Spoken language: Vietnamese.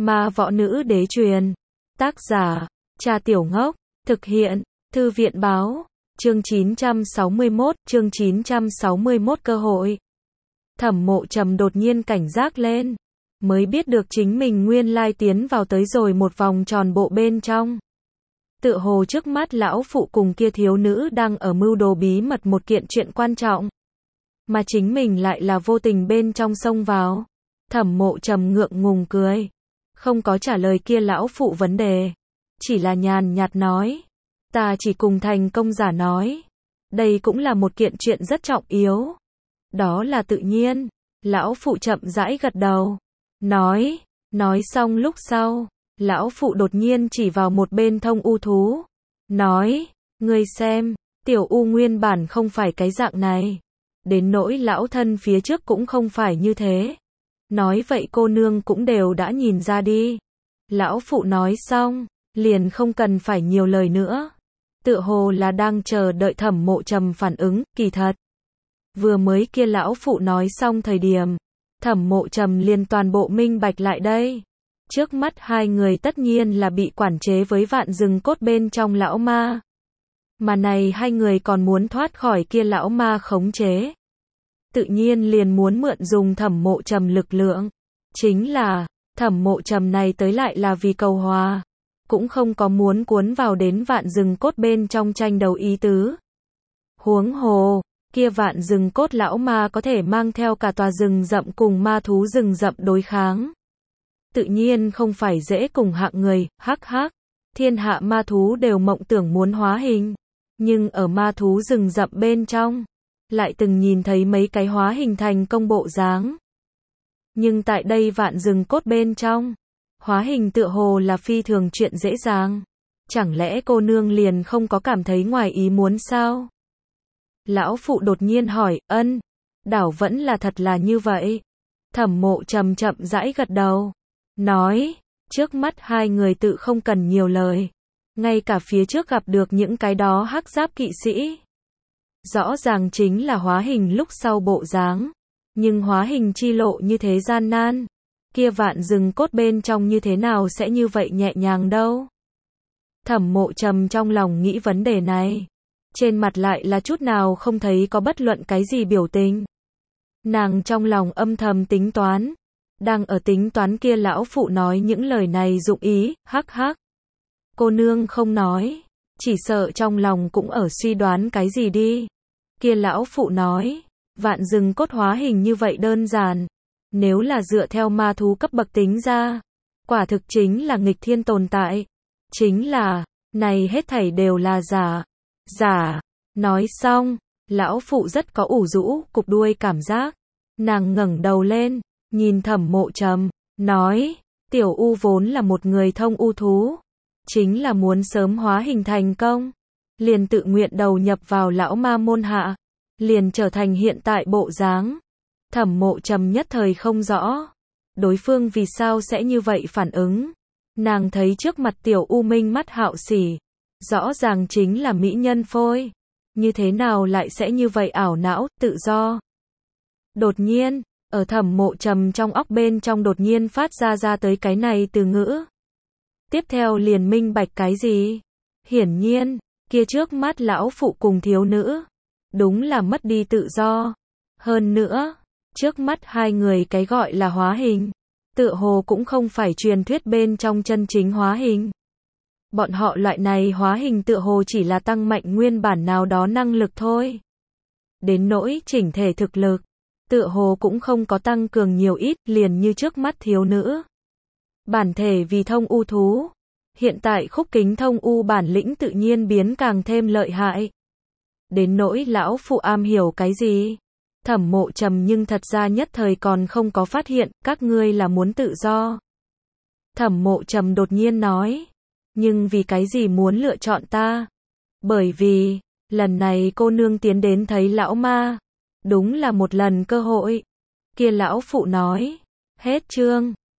Ma võ nữ đế truyền. Tác giả, Trà Tiểu Ngốc. Thực hiện, Thư viện báo. Chương 961 cơ hội. Thẩm Mộ Trầm đột nhiên cảnh giác lên. Mới biết được chính mình nguyên lai tiến vào tới rồi một vòng tròn bộ bên trong. Tựa hồ trước mắt lão phụ cùng kia thiếu nữ đang ở mưu đồ bí mật một kiện chuyện quan trọng. Mà chính mình lại là vô tình bên trong xông vào. Thẩm Mộ Trầm ngượng ngùng cười. Không có trả lời kia lão phụ vấn đề. Chỉ là nhàn nhạt nói. Ta chỉ cùng thành công giả nói. Đây cũng là một kiện chuyện rất trọng yếu. Đó là tự nhiên. Lão phụ chậm rãi gật đầu. Nói xong lúc sau. Lão phụ đột nhiên chỉ vào một bên thông u thú. Nói, ngươi xem, tiểu u nguyên bản không phải cái dạng này. Đến nỗi lão thân phía trước cũng không phải như thế. Nói vậy cô nương cũng đều đã nhìn ra đi. Lão phụ nói xong, liền không cần phải nhiều lời nữa. Tựa hồ là đang chờ đợi Thẩm Mộ Trầm phản ứng, kỳ thật. Vừa mới kia lão phụ nói xong thời điểm, Thẩm Mộ Trầm liền toàn bộ minh bạch lại đây. Trước mắt hai người tất nhiên là bị quản chế với vạn rừng cốt bên trong lão ma. Mà này hai người còn muốn thoát khỏi kia lão ma khống chế. Tự nhiên liền muốn mượn dùng Thẩm Mộ Trầm lực lượng. Chính là, Thẩm Mộ Trầm này tới lại là vì cầu hòa. Cũng không có muốn cuốn vào đến vạn rừng cốt bên trong tranh đấu ý tứ. Huống hồ, kia vạn rừng cốt lão ma có thể mang theo cả tòa rừng rậm cùng ma thú rừng rậm đối kháng. Tự nhiên không phải dễ cùng hạng người, hắc hắc. Thiên hạ ma thú đều mộng tưởng muốn hóa hình. Nhưng ở ma thú rừng rậm bên trong, lại từng nhìn thấy mấy cái hóa hình thành công bộ dáng. Nhưng tại đây vạn rừng cốt bên trong, hóa hình tựa hồ là phi thường chuyện dễ dàng. Chẳng lẽ cô nương liền không có cảm thấy ngoài ý muốn sao? Lão phụ đột nhiên hỏi, đảo vẫn là thật là như vậy. Thẩm Mộ Trầm chậm rãi gật đầu. Nói, trước mắt hai người tự không cần nhiều lời. Ngay cả phía trước gặp được những cái đó hắc giáp kỵ sĩ. Rõ ràng chính là hóa hình lúc sau bộ dáng. Nhưng hóa hình chi lộ như thế gian nan. Kia vạn rừng cốt bên trong như thế nào sẽ như vậy nhẹ nhàng đâu. Thẩm Mộ Trầm trong lòng nghĩ vấn đề này. Trên mặt lại là chút nào không thấy có bất luận cái gì biểu tình. Nàng trong lòng âm thầm tính toán. Đang ở tính toán kia lão phụ nói những lời này dụng ý, hắc hắc. Cô nương không nói, chỉ sợ trong lòng cũng ở suy đoán cái gì đi. Kia lão phụ nói, vạn rừng cốt hóa hình như vậy đơn giản. Nếu là dựa theo ma thú cấp bậc tính ra, quả thực chính là nghịch thiên tồn tại. Chính là, này hết thảy đều là giả. Nói xong, lão phụ rất có ủ rũ, cục đuôi cảm giác. Nàng ngẩng đầu lên. Nhìn Thẩm Mộ Trầm, nói, tiểu u vốn là một người thông u thú. Chính là muốn sớm hóa hình thành công. Liền tự nguyện đầu nhập vào lão ma môn hạ. Liền trở thành hiện tại bộ dáng. Thẩm Mộ Trầm nhất thời không rõ. Đối phương vì sao sẽ như vậy phản ứng. Nàng thấy trước mặt tiểu u minh mắt hạo sỉ. Rõ ràng chính là mỹ nhân phôi. Như thế nào lại sẽ như vậy ảo não, tự do. Đột nhiên. Ở Thẩm Mộ Trầm trong óc bên trong đột nhiên phát ra tới cái này từ ngữ. Tiếp theo liền minh bạch cái gì? Hiển nhiên, kia trước mắt lão phụ cùng thiếu nữ. Đúng là mất đi tự do. Hơn nữa, trước mắt hai người cái gọi là hóa hình. Tựa hồ cũng không phải truyền thuyết bên trong chân chính hóa hình. Bọn họ loại này hóa hình tựa hồ chỉ là tăng mạnh nguyên bản nào đó năng lực thôi. Đến nỗi chỉnh thể thực lực. Tựa hồ cũng không có tăng cường nhiều ít, liền như trước mắt thiếu nữ. Bản thể vì thông u thú. Hiện tại khúc kính thông u bản lĩnh tự nhiên biến càng thêm lợi hại. Đến nỗi lão phụ am hiểu cái gì? Thẩm Mộ Trầm nhưng thật ra nhất thời còn không có phát hiện, các ngươi là muốn tự do. Thẩm Mộ Trầm đột nhiên nói. Nhưng vì cái gì muốn lựa chọn ta? Bởi vì, lần này cô nương tiến đến thấy lão ma. Đúng là một lần cơ hội. Kia lão phụ nói. Hết chương.